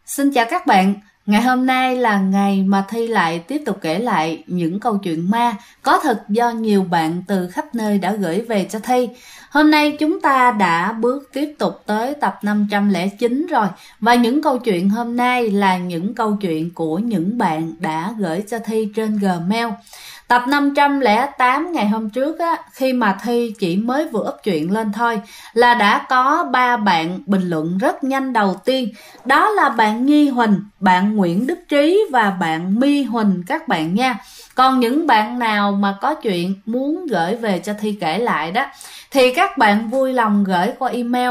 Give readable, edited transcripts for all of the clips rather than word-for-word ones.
Xin chào các bạn. Ngày hôm nay là ngày mà Thi lại tiếp tục kể lại những câu chuyện ma có thật do nhiều bạn từ khắp nơi đã gửi về cho Thi. Hôm nay chúng ta đã bước tiếp tục tới tập 509 rồi. Và những câu chuyện hôm nay là những câu chuyện của những bạn đã gửi cho Thi trên Gmail. Tập 508 ngày hôm trước á, khi mà Thi chỉ mới vừa up chuyện lên thôi là đã có 3 bạn bình luận rất nhanh. Đầu tiên đó là bạn Nhi Huỳnh, bạn Nguyễn Đức Trí và bạn My Huỳnh các bạn nha. Còn những bạn nào mà có chuyện muốn gửi về cho Thi kể lại đó thì các bạn vui lòng gửi qua email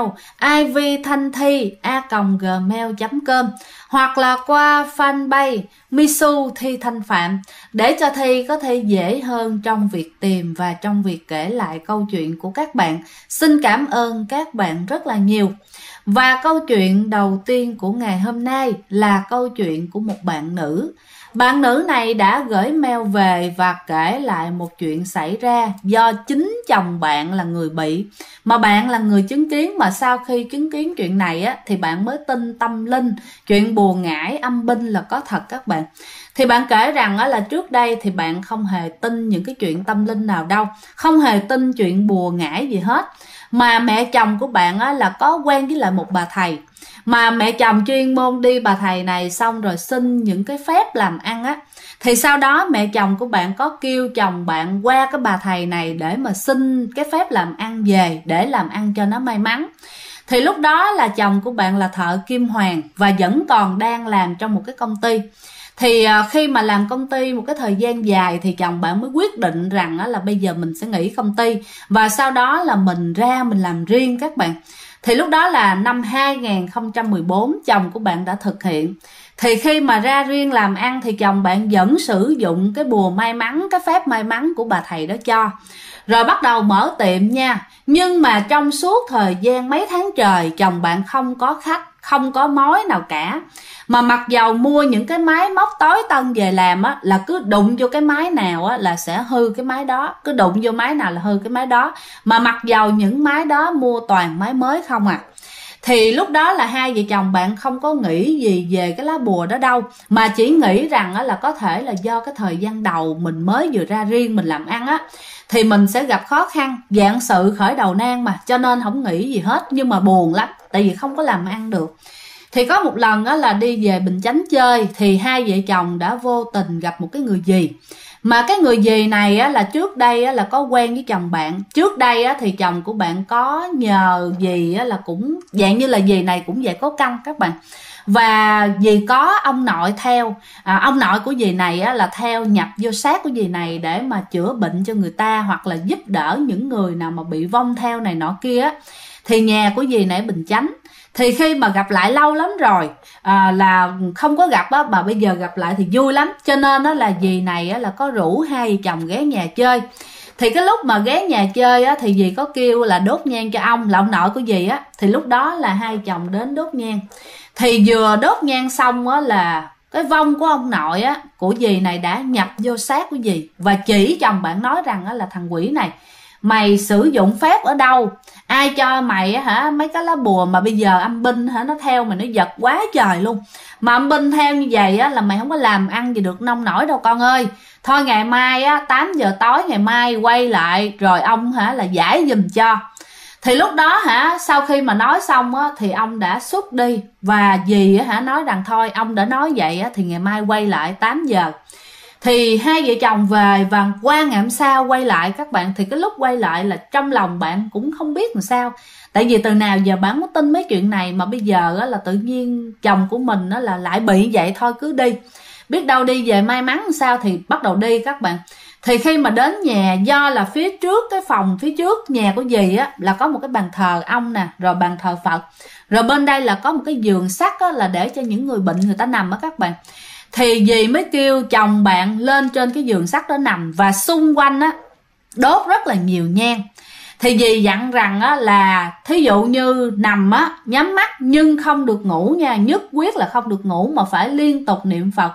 ivthanthi@gmail.com hoặc là qua fanpage Misu Thi Thanh Phạm để cho Thi có thể dễ hơn trong việc tìm và trong việc kể lại câu chuyện của các bạn. Xin cảm ơn các bạn rất là nhiều. Và câu chuyện đầu tiên của ngày hôm nay là câu chuyện của một bạn nữ. Bạn nữ này đã gửi mail về và kể lại một chuyện xảy ra do chính chồng bạn là người bị. Mà bạn là người chứng kiến, mà sau khi chứng kiến chuyện này á, thì bạn mới tin tâm linh, chuyện bùa ngải âm binh là có thật các bạn. Thì bạn kể rằng á, là trước đây thì bạn không hề tin những cái chuyện tâm linh nào đâu, không hề tin chuyện bùa ngải gì hết. Mà mẹ chồng của bạn á, là có quen với lại một bà thầy. Mà mẹ chồng chuyên môn đi bà thầy này xong rồi xin những cái phép làm ăn á. Thì sau đó mẹ chồng của bạn có kêu chồng bạn qua cái bà thầy này để mà xin cái phép làm ăn về để làm ăn cho nó may mắn. Thì lúc đó là chồng của bạn là thợ kim hoàn và vẫn còn đang làm trong một cái công ty. Thì khi mà làm công ty một cái thời gian dài thì chồng bạn mới quyết định rằng là bây giờ mình sẽ nghỉ công ty và sau đó là mình ra mình làm riêng các bạn. Thì lúc đó là năm 2014 chồng của bạn đã thực hiện. Thì khi mà ra riêng làm ăn thì chồng bạn vẫn sử dụng cái bùa may mắn, cái phép may mắn của bà thầy đó cho. Rồi bắt đầu mở tiệm nha. Nhưng mà trong suốt thời gian mấy tháng trời chồng bạn không có khách, không có mối nào cả. Mà mặc dầu mua những cái máy móc tối tân về làm á, là cứ đụng vô cái máy nào á là sẽ hư cái máy đó, cứ đụng vô máy nào là hư cái máy đó. Mà mặc dầu những máy đó mua toàn máy mới không à. Thì lúc đó là hai vợ chồng bạn không có nghĩ gì về cái lá bùa đó đâu, mà chỉ nghĩ rằng á, là có thể là do cái thời gian đầu mình mới vừa ra riêng mình làm ăn á thì mình sẽ gặp khó khăn, vạn sự khởi đầu nan mà, cho nên không nghĩ gì hết. Nhưng mà buồn lắm, tại vì không có làm ăn được. Thì có một lần đó là đi về Bình Chánh chơi thì hai vợ chồng đã vô tình gặp một cái người dì. Mà cái người dì này á, là trước đây á, là có quen với chồng bạn. Trước đây á, thì chồng của bạn có nhờ dì á, là cũng dạng như là dì này cũng vậy có căn các bạn. Và dì có ông nội theo, ông nội của dì này á, là theo nhập vô xác của dì này để mà chữa bệnh cho người ta hoặc là giúp đỡ những người nào mà bị vong theo này nọ kia á. Thì nhà của dì này ở Bình Chánh. Thì khi mà gặp lại lâu lắm rồi là không có gặp á, mà bây giờ gặp lại thì vui lắm. Cho nên đó là dì này á, là có rủ hai vợ chồng ghé nhà chơi. Thì cái lúc mà ghé nhà chơi á, thì dì có kêu là đốt nhang cho ông, là ông nội của dì á. Thì lúc đó là hai chồng đến đốt nhang. Thì vừa đốt nhang xong á, là cái vong của ông nội á, của dì này đã nhập vô xác của dì. Và chỉ chồng bạn nói rằng á, là thằng quỷ này, mày sử dụng phép ở đâu, ai cho mày hả mấy cái lá bùa mà bây giờ âm binh hả nó theo mày, nó giật quá trời luôn. Mà âm binh theo như vậy á là mày không có làm ăn gì được nông nổi đâu con ơi. Thôi ngày mai á 8 giờ tối ngày mai quay lại rồi ông hả là giải giùm cho. Thì lúc đó hả sau khi mà nói xong á thì ông đã xuất đi. Và dì hả nói rằng thôi ông đã nói vậy á thì ngày mai quay lại 8 giờ. Thì hai vợ chồng về và qua ngày hôm sau quay lại các bạn. Thì cái lúc quay lại là trong lòng bạn cũng không biết làm sao. Tại vì từ nào giờ bạn có tin mấy chuyện này, mà bây giờ á, là tự nhiên chồng của mình á, là lại bị vậy, thôi cứ đi. Biết đâu đi về may mắn sao thì bắt đầu đi các bạn. Thì khi mà đến nhà, do là phía trước cái phòng phía trước nhà của dì á là có một cái bàn thờ ông nè, rồi bàn thờ Phật. Rồi bên đây là có một cái giường sắt á, là để cho những người bệnh người ta nằm á các bạn. Thì dì mới kêu chồng bạn lên trên cái giường sắt đó nằm và xung quanh á đốt rất là nhiều nhang. Thì dì dặn rằng á là thí dụ như nằm á nhắm mắt nhưng không được ngủ nha, nhất quyết là không được ngủ mà phải liên tục niệm Phật.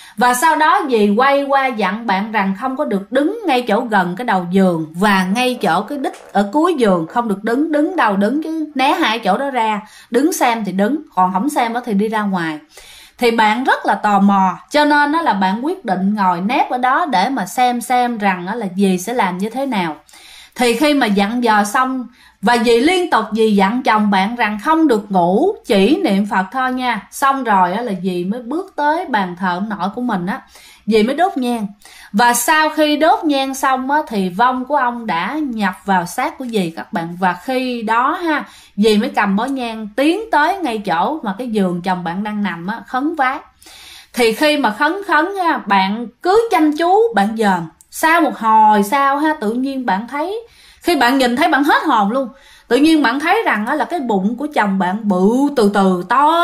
Và sau đó dì quay qua dặn bạn rằng không có được đứng ngay chỗ gần cái đầu giường và ngay chỗ cái đít ở cuối giường, không được đứng đâu đứng, chứ né hai chỗ đó ra. Đứng xem thì đứng, còn không xem đó thì đi ra ngoài. Thì bạn rất là tò mò, cho nên là bạn quyết định ngồi nép ở đó để mà xem rằng là dì sẽ làm như thế nào. Thì khi mà dặn dò xong, và dì liên tục dì dặn chồng bạn rằng không được ngủ, chỉ niệm Phật thôi nha. Xong rồi là dì mới bước tới bàn thờ ông nội của mình á, dì mới đốt nhang. Và sau khi đốt nhang xong á, thì vong của ông đã nhập vào xác của dì các bạn. Và khi đó dì mới cầm bó nhang tiến tới ngay chỗ mà cái giường chồng bạn đang nằm á, khấn vái. Thì khi mà khấn bạn cứ chăm chú bạn dòm. Sau một hồi sau tự nhiên bạn thấy, khi bạn nhìn thấy bạn hết hồn luôn. Tự nhiên bạn thấy rằng là cái bụng của chồng bạn bự từ từ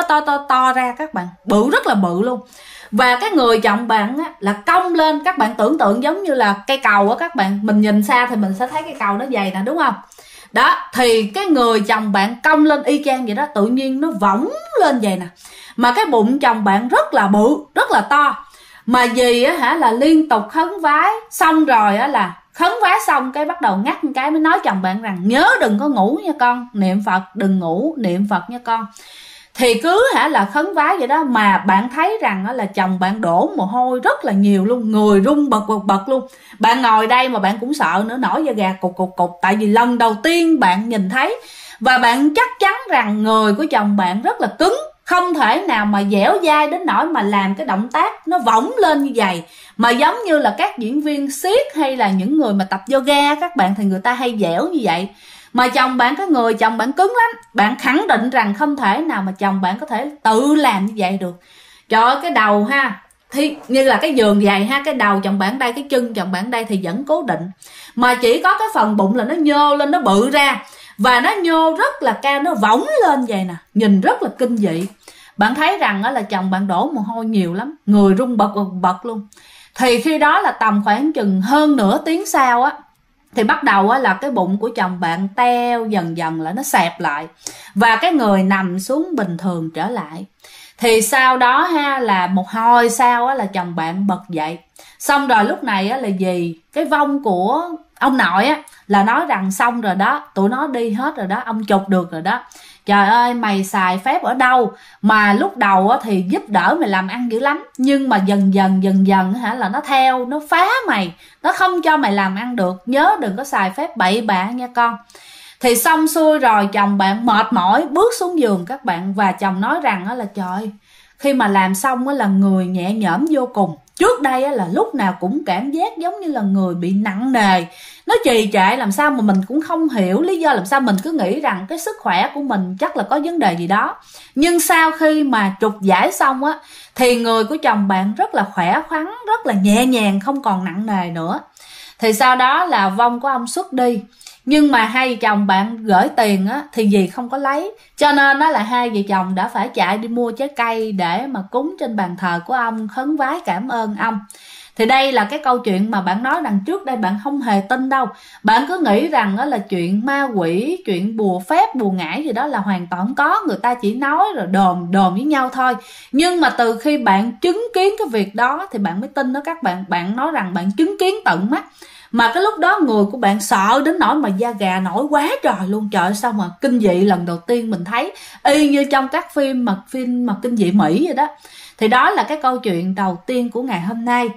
to ra các bạn, bự rất là bự luôn. Và cái người chồng bạn là cong lên, các bạn tưởng tượng giống như là cây cầu á các bạn. Mình nhìn xa thì mình sẽ thấy cây cầu nó dày nè, đúng không? Đó, thì cái người chồng bạn cong lên y chang vậy đó, tự nhiên nó võng lên vậy nè. Mà cái bụng chồng bạn rất là bự, rất là to. Mà dì là liên tục khấn vái, xong rồi là khấn vái xong cái bắt đầu ngắt một cái mới nói chồng bạn rằng nhớ đừng có ngủ nha con, niệm Phật, đừng ngủ, niệm Phật nha con. Thì cứ là khấn vái vậy đó, mà bạn thấy rằng là chồng bạn đổ mồ hôi rất là nhiều luôn, người run bật luôn. Bạn ngồi đây mà bạn cũng sợ nữa, nổi da gà cục, tại vì lần đầu tiên bạn nhìn thấy. Và bạn chắc chắn rằng người của chồng bạn rất là cứng, không thể nào mà dẻo dai đến nỗi mà làm cái động tác nó võng lên như vậy. Mà giống như là các diễn viên siết hay là những người mà tập yoga các bạn, thì người ta hay dẻo như vậy. Mà chồng bạn, cái người chồng bạn cứng lắm. Bạn khẳng định rằng không thể nào mà chồng bạn có thể tự làm như vậy được. Trời ơi, cái đầu thì như là cái giường dày cái đầu chồng bạn đây, cái chân chồng bạn đây thì vẫn cố định. Mà chỉ có cái phần bụng là nó nhô lên, nó bự ra. Và nó nhô rất là cao, nó võng lên vậy nè, nhìn rất là kinh dị. Bạn thấy rằng là chồng bạn đổ mồ hôi nhiều lắm, người run bật luôn. Thì khi đó là tầm khoảng chừng hơn nửa tiếng sau thì bắt đầu là cái bụng của chồng bạn teo dần là nó xẹp lại. Và cái người nằm xuống bình thường trở lại. Thì sau đó là một hồi sau là chồng bạn bật dậy. Xong rồi lúc này là vì cái vong của ông nội là nói rằng xong rồi đó, tụi nó đi hết rồi đó, ông chụp được rồi đó. Trời ơi, mày xài phép ở đâu mà lúc đầu thì giúp đỡ mày làm ăn dữ lắm, nhưng mà dần dần là nó theo, nó phá mày, nó không cho mày làm ăn được. Nhớ đừng có xài phép bậy bạ nha con. Thì xong xuôi rồi chồng bạn mệt mỏi bước xuống giường các bạn. Và chồng nói rằng là trời, khi mà làm xong là người nhẹ nhõm vô cùng. Trước đây là lúc nào cũng cảm giác giống như là người bị nặng nề, nó trì trệ làm sao mà mình cũng không hiểu lý do làm sao. Mình cứ nghĩ rằng cái sức khỏe của mình chắc là có vấn đề gì đó. Nhưng sau khi mà trục giải xong thì người của chồng bạn rất là khỏe khoắn, rất là nhẹ nhàng, không còn nặng nề nữa. Thì sau đó là vong của ông xuất đi. Nhưng mà hai vợ chồng bạn gửi tiền thì dì không có lấy. Cho nên là hai vợ chồng đã phải chạy đi mua trái cây để mà cúng trên bàn thờ của ông, khấn vái cảm ơn ông. Thì đây là cái câu chuyện mà bạn nói rằng trước đây bạn không hề tin đâu. Bạn cứ nghĩ rằng là chuyện ma quỷ, chuyện bùa phép, bùa ngải gì đó là hoàn toàn không có. Người ta chỉ nói rồi đồn với nhau thôi. Nhưng mà từ khi bạn chứng kiến cái việc đó thì bạn mới tin đó các bạn. Bạn nói rằng bạn chứng kiến tận mắt. Mà cái lúc đó người của bạn sợ đến nỗi mà da gà nổi quá trời luôn. Trời ơi, sao mà kinh dị lần đầu tiên mình thấy, y như trong các phim mà kinh dị Mỹ vậy đó. Thì đó là cái câu chuyện đầu tiên của ngày hôm nay.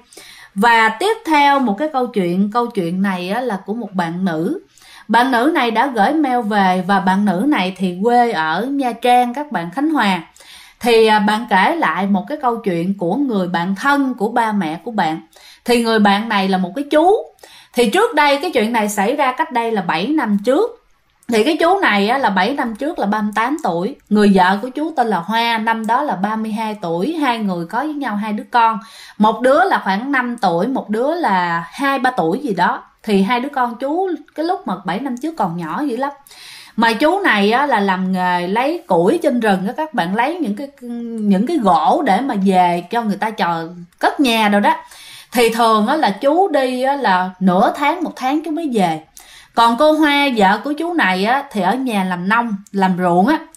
Và tiếp theo một cái câu chuyện này là của một bạn nữ. Bạn nữ này đã gửi mail về, và bạn nữ này thì quê ở Nha Trang các bạn, Khánh Hòa. Thì bạn kể lại một cái câu chuyện của người bạn thân của ba mẹ của bạn. Thì người bạn này là một cái chú. Thì trước đây cái chuyện này xảy ra cách đây là 7 năm trước. Thì cái chú này là 7 năm trước là 38 tuổi. Người vợ của chú tên là Hoa, năm đó là 32 tuổi. Hai người có với nhau 2 đứa con. Một đứa là khoảng 5 tuổi, một đứa là 2-3 tuổi gì đó. Thì 2 đứa con chú cái lúc mà 7 năm trước còn nhỏ dữ lắm. Mà chú này là làm nghề lấy củi trên rừng đó các bạn, lấy những cái gỗ để mà về cho người ta cất nhà rồi đó. Thì thường là chú đi là nửa tháng, 1 tháng chú mới về. Còn cô Hoa, vợ của chú này thì ở nhà làm nông, làm ruộng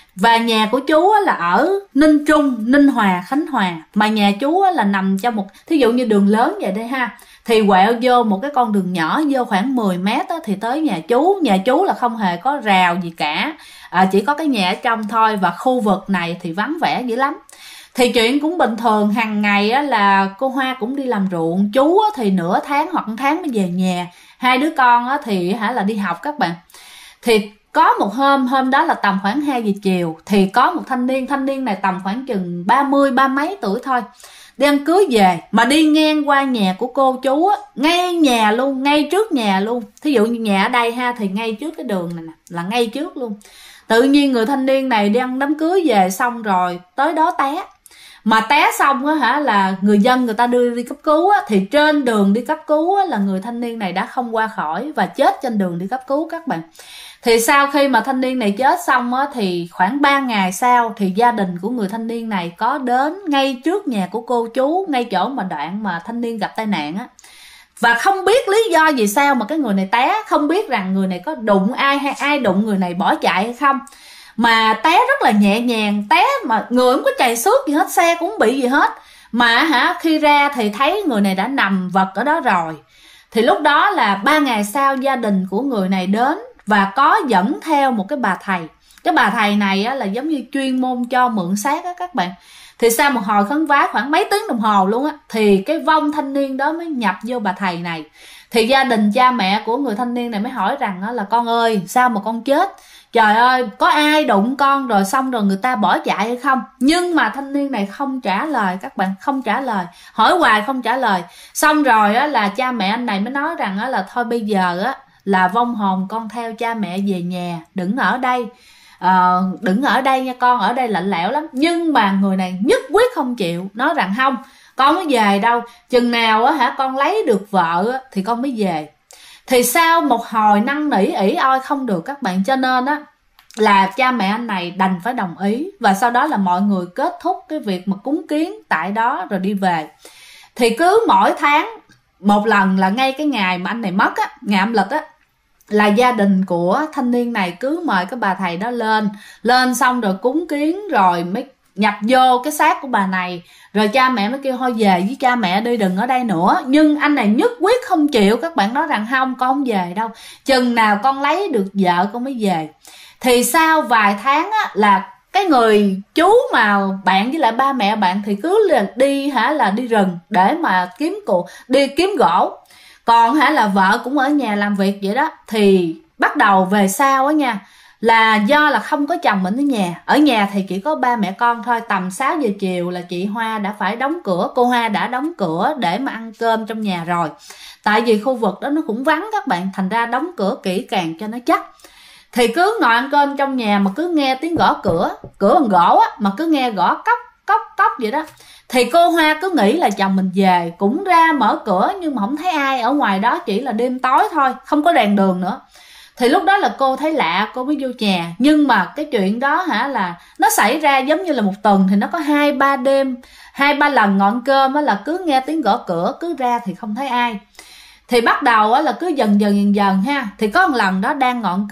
Và nhà của chú là ở Ninh Trung, Ninh Hòa, Khánh Hòa. Mà nhà chú là nằm trong một, thí dụ như đường lớn vậy đây ha, thì quẹo vô một cái con đường nhỏ vô khoảng 10 mét thì tới nhà chú. Nhà chú là không hề có rào gì cả, chỉ có cái nhà ở trong thôi. Và khu vực này thì vắng vẻ dữ lắm. Thì chuyện cũng bình thường, hàng ngày là cô Hoa cũng đi làm ruộng. Chú thì nửa tháng hoặc 1 tháng mới về nhà. Hai đứa con thì là đi học các bạn. Thì có một hôm đó là tầm khoảng 2 giờ chiều, thì có một thanh niên này tầm khoảng chừng 30 mấy tuổi thôi, đi ăn cưới về, mà đi ngang qua nhà của cô chú ngay nhà luôn, ngay trước nhà luôn. Thí dụ như nhà ở đây ha, thì ngay trước cái đường này nè, là ngay trước luôn. Tự nhiên người thanh niên này đi ăn đám cưới về xong rồi tới đó té. Mà té xong là người dân người ta đưa đi cấp cứu thì trên đường đi cấp cứu là người thanh niên này đã không qua khỏi và chết trên đường đi cấp cứu các bạn. Thì sau khi mà thanh niên này chết xong thì khoảng 3 ngày sau thì gia đình của người thanh niên này có đến ngay trước nhà của cô chú, ngay chỗ mà đoạn mà thanh niên gặp tai nạn Và không biết lý do gì sao mà cái người này té, không biết rằng người này có đụng ai hay ai đụng người này bỏ chạy hay không. Mà té rất là nhẹ nhàng, té mà người không có chày xước gì hết, xe cũng không bị gì hết. Mà khi ra thì thấy người này đã nằm vật ở đó rồi. Thì lúc đó là 3 ngày sau gia đình của người này đến và có dẫn theo một cái bà thầy. Cái bà thầy này là giống như chuyên môn cho mượn xác các bạn. Thì sau một hồi khấn vái khoảng mấy tiếng đồng hồ luôn thì cái vong thanh niên đó mới nhập vô bà thầy này. Thì gia đình cha mẹ của người thanh niên này mới hỏi rằng là con ơi, sao mà con chết? Trời ơi, có ai đụng con rồi xong rồi người ta bỏ chạy hay không? Nhưng mà thanh niên này không trả lời các bạn, không trả lời, hỏi hoài không trả lời. Xong rồi là cha mẹ anh này mới nói rằng là thôi bây giờ là vong hồn con theo cha mẹ về nhà, đừng ở đây. Đừng ở đây nha con, ở đây lạnh lẽo lắm. Nhưng mà người này nhất quyết không chịu, nói rằng không, con mới về đâu, chừng nào con lấy được vợ thì con mới về. Thì sau một hồi năn nỉ ỉ oi không được các bạn, cho nên là cha mẹ anh này đành phải đồng ý. Và sau đó là mọi người kết thúc cái việc mà cúng kiến tại đó rồi đi về. Thì cứ mỗi tháng một lần là ngay cái ngày mà anh này mất ngày âm lịch là gia đình của thanh niên này cứ mời cái bà thầy đó lên xong rồi cúng kiến rồi mới nhập vô cái xác của bà này. Rồi cha mẹ mới kêu thôi về với cha mẹ đi, đừng ở đây nữa. Nhưng anh này nhất quyết không chịu, các bạn nói rằng không, con không về đâu, chừng nào con lấy được vợ con mới về. Thì sau vài tháng là cái người chú mà bạn với lại ba mẹ bạn thì cứ đi đi rừng để mà đi kiếm gỗ. Còn là vợ cũng ở nhà làm việc vậy đó. Thì bắt đầu về sau nha, là do là không có chồng mình ở nhà. Ở nhà thì chỉ có ba mẹ con thôi. Tầm 6 giờ chiều là chị Hoa đã phải đóng cửa, cô Hoa đã đóng cửa để mà ăn cơm trong nhà rồi. Tại vì khu vực đó nó cũng vắng các bạn, thành ra đóng cửa kỹ càng cho nó chắc. Thì cứ ngồi ăn cơm trong nhà mà cứ nghe tiếng gõ cửa bằng gỗ mà cứ nghe gõ cốc cốc cốc vậy đó. Thì cô Hoa cứ nghĩ là chồng mình về, cũng ra mở cửa nhưng mà không thấy ai. Ở ngoài đó chỉ là đêm tối thôi, không có đèn đường nữa. Thì lúc đó là cô thấy lạ, cô mới vô nhà. Nhưng mà cái chuyện đó là nó xảy ra giống như là một tuần thì nó có 2-3 đêm, 2-3 lần ngồi ăn cơm là cứ nghe tiếng gõ cửa, cứ ra thì không thấy ai. Thì bắt đầu là cứ dần dần ha. Thì có một lần đó đang ngọn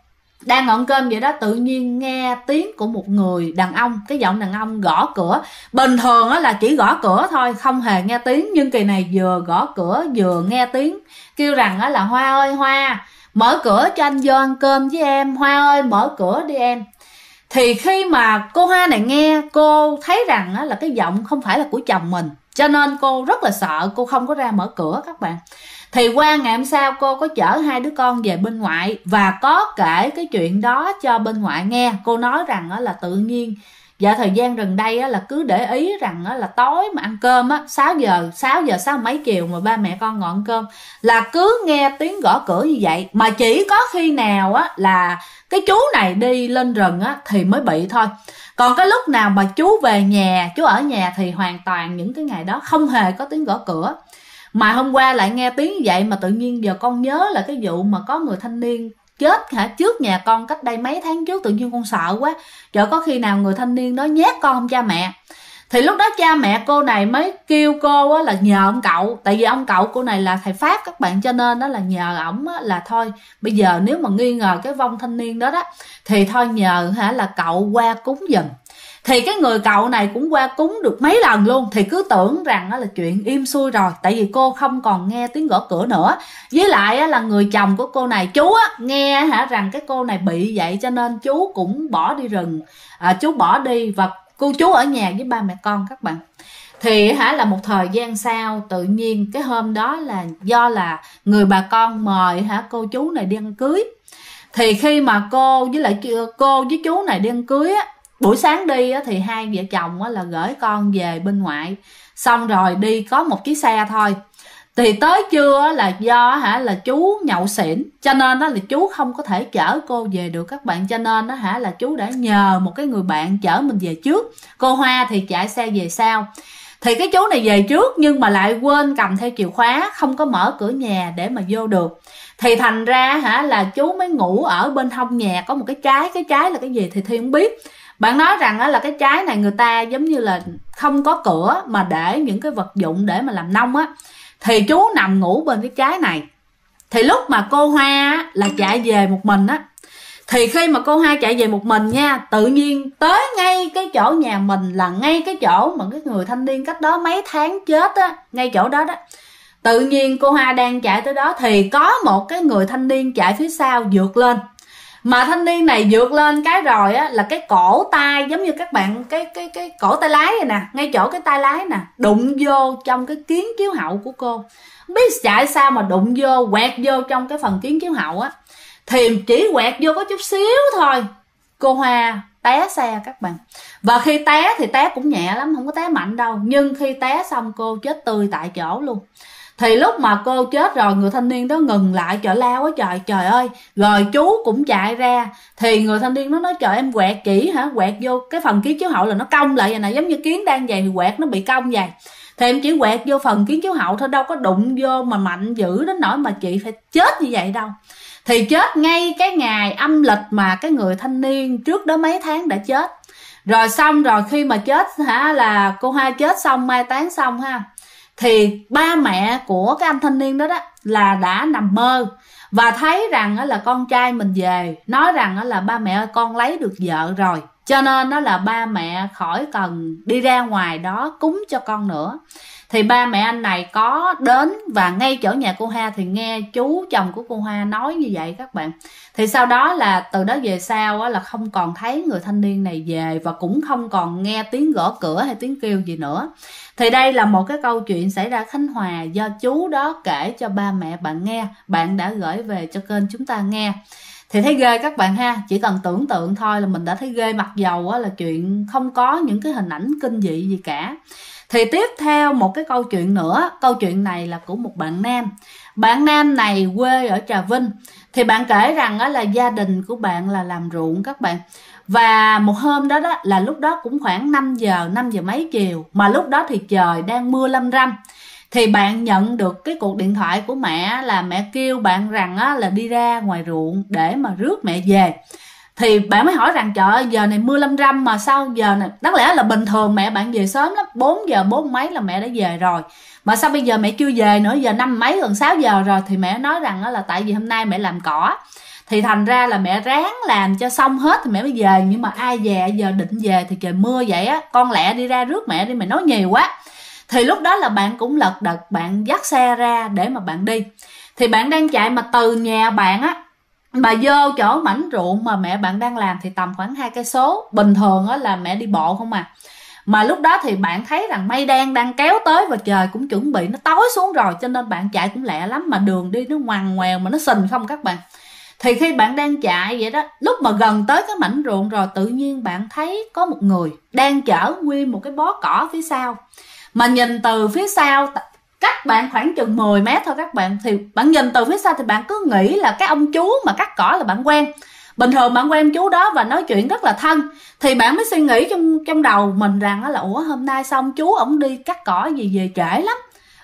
cơm vậy đó, tự nhiên nghe tiếng của một người đàn ông, cái giọng đàn ông gõ cửa. Bình thường là chỉ gõ cửa thôi, không hề nghe tiếng. Nhưng kỳ này vừa gõ cửa vừa nghe tiếng kêu rằng là Hoa ơi Hoa, mở cửa cho anh vô ăn cơm với em, Hoa ơi mở cửa đi em. Thì khi mà cô Hoa này nghe, cô thấy rằng là cái giọng không phải là của chồng mình, cho nên cô rất là sợ, cô không có ra mở cửa các bạn. Thì qua ngày hôm sau cô có chở 2 đứa con về bên ngoại và có kể cái chuyện đó cho bên ngoại nghe. Cô nói rằng là tự nhiên thời gian gần đây là cứ để ý rằng là tối mà ăn cơm 6 giờ mấy chiều mà ba mẹ con ngồi ăn cơm là cứ nghe tiếng gõ cửa như vậy. Mà chỉ có khi nào là cái chú này đi lên rừng thì mới bị thôi. Còn cái lúc nào mà chú về nhà, chú ở nhà thì hoàn toàn những cái ngày đó không hề có tiếng gõ cửa. Mà hôm qua lại nghe tiếng như vậy mà tự nhiên giờ con nhớ là cái vụ mà có người thanh niên chết trước nhà con cách đây mấy tháng trước, tự nhiên con sợ quá. Trời, có khi nào người thanh niên đó nhát con không cha mẹ. Thì lúc đó cha mẹ cô này mới kêu cô là nhờ ông cậu, tại vì ông cậu cô này là thầy Pháp các bạn, cho nên đó là nhờ ổng là thôi bây giờ nếu mà nghi ngờ cái vong thanh niên đó thì thôi nhờ là cậu qua cúng giùm. Thì cái người cậu này cũng qua cúng được mấy lần luôn, thì cứ tưởng rằng là chuyện im xuôi rồi, tại vì cô không còn nghe tiếng gõ cửa nữa. Với lại là người chồng của cô này, chú nghe rằng cái cô này bị vậy cho nên chú cũng bỏ đi rừng, chú bỏ đi và chú ở nhà với ba mẹ con các bạn. Thì là một thời gian sau, tự nhiên cái hôm đó là do là người bà con mời cô chú này đi ăn cưới. Thì khi mà cô với chú này đi ăn cưới buổi sáng đi thì hai vợ chồng là gửi con về bên ngoại, xong rồi đi có một chiếc xe thôi. Thì tới trưa là do là chú nhậu xỉn, cho nên là chú không có thể chở cô về được các bạn, cho nên là chú đã nhờ một cái người bạn chở mình về trước, cô Hoa thì chạy xe về sau. Thì cái chú này về trước nhưng mà lại quên cầm theo chìa khóa, không có mở cửa nhà để mà vô được. Thì thành ra là chú mới ngủ ở bên hông nhà có một cái trái là cái gì thì Thi không biết. Bạn nói rằng là cái trái này người ta giống như là không có cửa mà để những cái vật dụng để mà làm nông thì chú nằm ngủ bên cái trái này. Thì lúc mà cô Hoa là chạy về một mình thì khi mà cô Hoa chạy về một mình nha, tự nhiên tới ngay cái chỗ nhà mình là ngay cái chỗ mà cái người thanh niên cách đó mấy tháng chết ngay chỗ đó tự nhiên cô Hoa đang chạy tới đó thì có một cái người thanh niên chạy phía sau vượt lên. Mà thanh niên này vượt lên cái rồi là cái cổ tay giống như các bạn cái cổ tay lái này nè, ngay chỗ cái tay lái nè, đụng vô trong cái kiến chiếu hậu của cô. Không biết chạy sao mà đụng vô, quẹt vô trong cái phần kiến chiếu hậu thì chỉ quẹt vô có chút xíu thôi, cô Hoa té xe các bạn. Và khi té thì té cũng nhẹ lắm, không có té mạnh đâu, nhưng khi té xong cô chết tươi tại chỗ luôn. Thì lúc mà cô chết rồi, người thanh niên đó ngừng lại, trời lao quá trời ơi. Rồi chú cũng chạy ra, thì người thanh niên nó nói trời em quẹt chỉ quẹt vô cái phần kiến chiếu hậu là nó cong lại vậy nè, giống như kiến đang vậy thì quẹt nó bị cong vậy. Thì em chỉ quẹt vô phần kiến chiếu hậu thôi, đâu có đụng vô mà mạnh dữ đến nỗi mà chị phải chết như vậy đâu. Thì chết ngay cái ngày âm lịch mà cái người thanh niên trước đó mấy tháng đã chết. Rồi xong rồi khi mà chết là cô Hoa chết xong, mai táng xong thì ba mẹ của cái anh thanh niên đó là đã nằm mơ và thấy rằng là con trai mình về, nói rằng là ba mẹ ơi con lấy được vợ rồi, cho nên đó là ba mẹ khỏi cần đi ra ngoài đó cúng cho con nữa. Thì ba mẹ anh này có đến và ngay chỗ nhà cô Hoa thì nghe chú chồng của cô Hoa nói như vậy các bạn. Thì sau đó là từ đó về sau là không còn thấy người thanh niên này về và cũng không còn nghe tiếng gõ cửa hay tiếng kêu gì nữa. Thì đây là một cái câu chuyện xảy ra Khánh Hòa do chú đó kể cho ba mẹ bạn nghe, bạn đã gửi về cho kênh chúng ta nghe. Thì thấy ghê các bạn ha, chỉ cần tưởng tượng thôi là mình đã thấy ghê, mặc dầu là chuyện không có những cái hình ảnh kinh dị gì cả. Thì tiếp theo một cái câu chuyện nữa, câu chuyện này là của một bạn nam. Bạn nam này quê ở Trà Vinh. Thì bạn kể rằng là gia đình của bạn là làm ruộng các bạn. Và một hôm đó là lúc đó cũng khoảng 5 giờ mấy chiều, mà lúc đó thì trời đang mưa lâm râm. Thì bạn nhận được cái cuộc điện thoại của mẹ là mẹ kêu bạn rằng là đi ra ngoài ruộng để mà rước mẹ về. Thì bạn mới hỏi rằng trời ơi giờ này mưa lâm râm mà sao giờ này, đáng lẽ là bình thường mẹ bạn về sớm lắm, 4 giờ 4 mấy là mẹ đã về rồi, mà sao bây giờ mẹ chưa về nữa, giờ 5 mấy gần 6 giờ rồi. Thì mẹ nói rằng là tại vì hôm nay mẹ làm cỏ, thì thành ra là mẹ ráng làm cho xong hết thì mẹ mới về, nhưng mà ai về giờ định về thì trời mưa vậy con lẹ đi ra rước mẹ đi, mẹ nói nhiều quá. Thì lúc đó là bạn cũng lật đật bạn dắt xe ra để mà bạn đi. Thì bạn đang chạy mà từ nhà bạn mà vô chỗ mảnh ruộng mà mẹ bạn đang làm thì tầm khoảng 2 cây số. Bình thường là mẹ đi bộ không à. Mà lúc đó thì bạn thấy rằng mây đen đang kéo tới và trời cũng chuẩn bị nó tối xuống rồi, cho nên bạn chạy cũng lẹ lắm, mà đường đi nó ngoằn ngoèo mà nó sình không các bạn. Thì khi bạn đang chạy vậy đó, lúc mà gần tới cái mảnh ruộng rồi, tự nhiên bạn thấy có một người đang chở nguyên một cái bó cỏ phía sau. Mà nhìn từ phía sau, cách bạn khoảng chừng 10 mét thôi các bạn, thì bạn nhìn từ phía sau thì bạn cứ nghĩ là cái ông chú mà cắt cỏ là bạn quen. Bình thường bạn quen chú đó và nói chuyện rất là thân. Thì bạn mới suy nghĩ trong đầu mình rằng là ủa hôm nay xong chú ổng đi cắt cỏ gì về trễ lắm.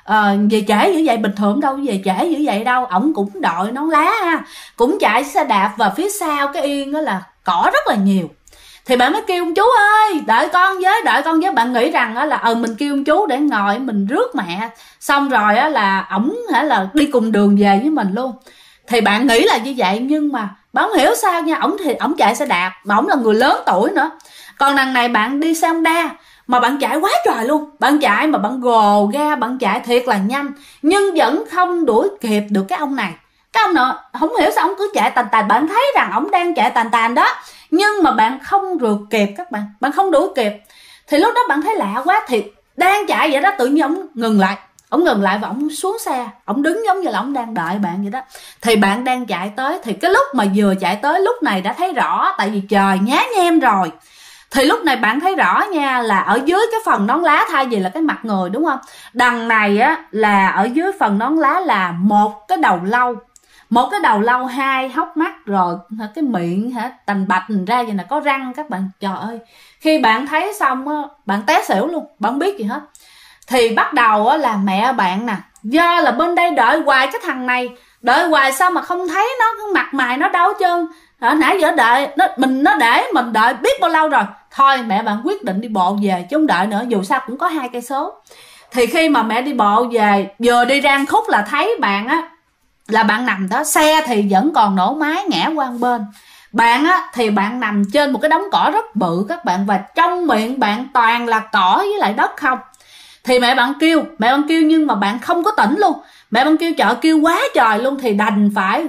Về trễ dữ vậy, bình thường đâu về trễ dữ vậy đâu. Ổng cũng đội nón lá cũng chạy xe đạp và phía sau cái yên đó là cỏ rất là nhiều. Thì bạn mới kêu ông chú ơi đợi con với, đợi con với. Bạn nghĩ rằng là mình kêu ông chú để ngồi mình rước mẹ, xong rồi là ổng là đi cùng đường về với mình luôn. Thì bạn nghĩ là như vậy, nhưng mà bạn không hiểu sao nha, ổng thì ổng chạy xe đạp, mà ổng là người lớn tuổi nữa. Còn đằng này bạn đi xe Honda mà bạn chạy quá trời luôn. Bạn chạy mà bạn gồ ga, bạn chạy thiệt là nhanh, nhưng vẫn không đuổi kịp được cái ông này. Cái ông nọ không hiểu sao ông cứ chạy tàn tàn. Bạn thấy rằng ông đang chạy tàn tàn đó, nhưng mà bạn không rượt kịp các bạn, bạn không đuổi kịp. Thì lúc đó bạn thấy lạ quá, thì đang chạy vậy đó, tự nhiên ông ngừng lại. Ông ngừng lại và ông xuống xe, ông đứng giống như là ông đang đợi bạn vậy đó. Thì bạn đang chạy tới, thì cái lúc mà vừa chạy tới lúc này đã thấy rõ, tại vì trời nhá nhem rồi. Thì lúc này bạn thấy rõ nha, là ở dưới cái phần nón lá, thay vì là cái mặt người đúng không, đằng này á là ở dưới phần nón lá là một cái đầu lâu. Một cái đầu lâu, hai hốc mắt, rồi cái miệng tành bạch ra vậy nè, có răng các bạn. Trời ơi, khi bạn thấy xong á, bạn té xỉu luôn, bạn không biết gì hết. Thì bắt đầu á là mẹ bạn nè, do là bên đây đợi hoài cái thằng này, đợi hoài sao mà không thấy nó, cái mặt mày nó đâu hết trơn. Nãy giờ đợi nó để mình đợi biết bao lâu rồi. Thôi mẹ bạn quyết định đi bộ về chứ không đợi nữa, dù sao cũng có 2 cây số. Thì khi mà mẹ đi bộ về, vừa đi ra khúc là thấy bạn á là bạn nằm đó, xe thì vẫn còn nổ máy ngã qua một bên. Bạn á thì bạn nằm trên một cái đống cỏ rất bự các bạn, và trong miệng bạn toàn là cỏ với lại đất không. Thì mẹ bạn kêu nhưng mà bạn không có tỉnh luôn. Mẹ bạn kêu trời, kêu quá trời luôn. Thì đành phải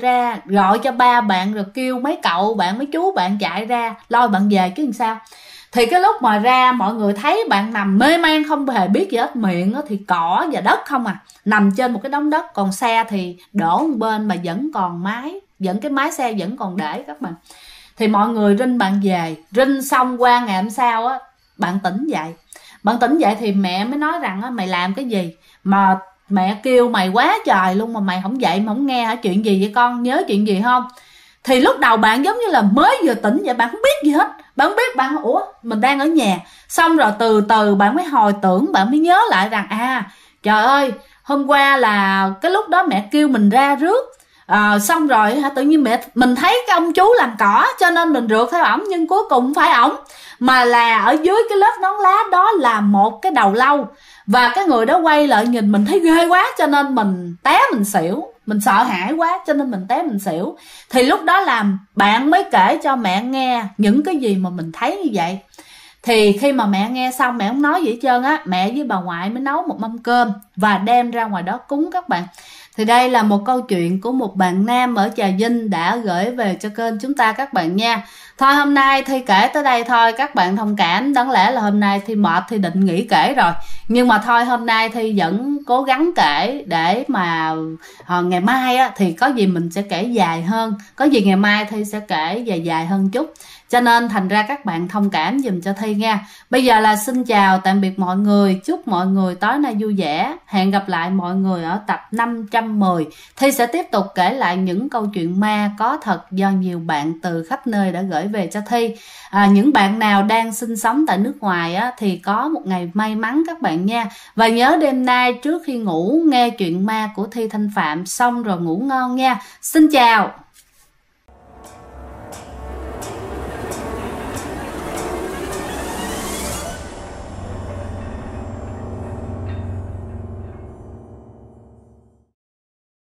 gọi cho ba bạn, rồi kêu mấy cậu bạn, mấy chú bạn chạy ra lôi bạn về chứ làm sao. Thì cái lúc mà ra, mọi người thấy bạn nằm mê man không hề biết gì hết, miệng thì cỏ và đất không à, nằm trên một cái đống đất. Còn xe thì đổ một bên mà vẫn còn máy, cái máy xe vẫn còn để các bạn. Thì mọi người rinh bạn về, rinh xong qua ngày hôm sau á, bạn tỉnh dậy. Bạn tỉnh dậy thì mẹ mới nói rằng á, mày làm cái gì mà mẹ kêu mày quá trời luôn mà mày không dậy, mà không nghe hả? Chuyện gì vậy con, nhớ chuyện gì không? Thì lúc đầu bạn giống như là mới vừa tỉnh vậy, bạn không biết gì hết. Bạn không biết, bạn ủa mình đang ở nhà. Xong rồi từ từ bạn mới hồi tưởng, bạn mới nhớ lại rằng trời ơi, hôm qua là cái lúc đó mẹ kêu mình ra rước. Xong rồi tự nhiên mình thấy cái ông chú làm cỏ cho nên mình rượt theo ổng, nhưng cuối cùng không phải ổng, mà là ở dưới cái lớp nón lá đó là một cái đầu lâu. Và cái người đó quay lại nhìn mình thấy ghê quá, cho nên mình té mình xỉu. Mình sợ hãi quá cho nên mình té mình xỉu. Thì lúc đó làm bạn mới kể cho mẹ nghe những cái gì mà mình thấy như vậy. Thì khi mà mẹ nghe xong, mẹ không nói gì hết trơn á. Mẹ với bà ngoại mới nấu một mâm cơm và đem ra ngoài đó cúng các bạn. Thì đây là một câu chuyện của một bạn nam ở Trà Vinh đã gửi về cho kênh chúng ta các bạn nha. Thôi hôm nay Thi kể tới đây thôi, các bạn thông cảm. Đáng lẽ là hôm nay Thi mệt, Thi định nghỉ kể rồi. Nhưng mà thôi hôm nay Thi vẫn cố gắng kể để mà ngày mai á, thì có gì mình sẽ kể dài hơn. Có gì ngày mai Thi sẽ kể dài hơn chút. Cho nên thành ra các bạn thông cảm dùm cho Thi nha. Bây giờ là xin chào tạm biệt mọi người. Chúc mọi người tối nay vui vẻ. Hẹn gặp lại mọi người ở tập 510. Thi sẽ tiếp tục kể lại những câu chuyện ma có thật do nhiều bạn từ khắp nơi đã gửi về cho Thi. Những bạn nào đang sinh sống tại nước ngoài á, thì có một ngày may mắn các bạn nha. Và nhớ đêm nay trước khi ngủ nghe chuyện ma của Thi Thanh Phạm xong rồi ngủ ngon nha. Xin chào.